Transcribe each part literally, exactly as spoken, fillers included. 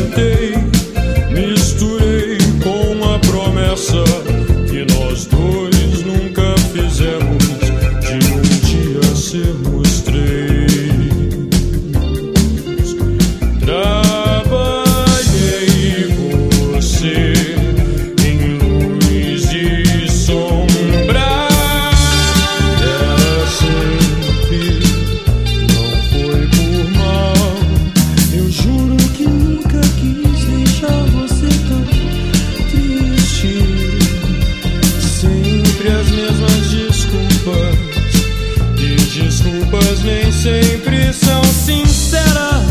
inventei, misturei com a promessa que nós dois nunca fizemos de um dia sermos três. Trabalhei você em luz e sombra. Era sempre, não foi por mal. Eu juro que nunca quis deixar você tão triste. Sempre as mesmas desculpas, e desculpas nem sempre são sinceras.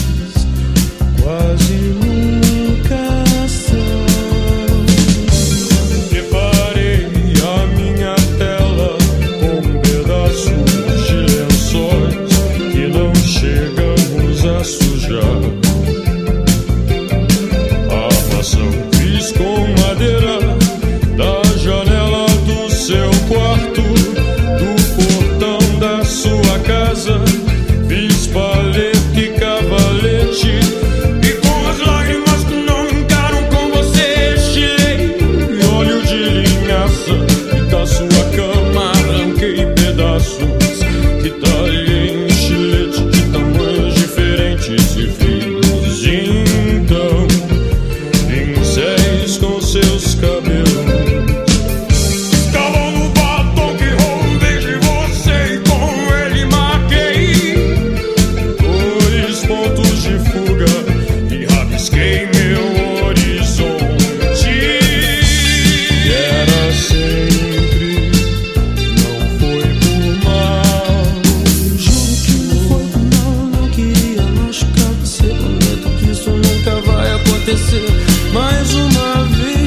Quase nunca são. Preparei a minha tela com pedaços de lençóis que não chegamos a sujar. A armação fiz com madeira da janela do seu quarto, do portão da sua casa. Fiz paleta e cavalete, e com as lágrimas que não encaram com você estirei óleo de linhaça, e da sua cama arranquei pedaços que talhei em estilete de tamanhos diferentes e fiz então pincéis com seus cabelos. Escalou no batom que roubei de você e com ele marquei dois pontos de fuga e rabisquei meu horizonte. Era sempre, não foi por mal. Juro que não foi por mal, não queria machucar você. Prometo que isso nunca vai acontecer mais uma vez.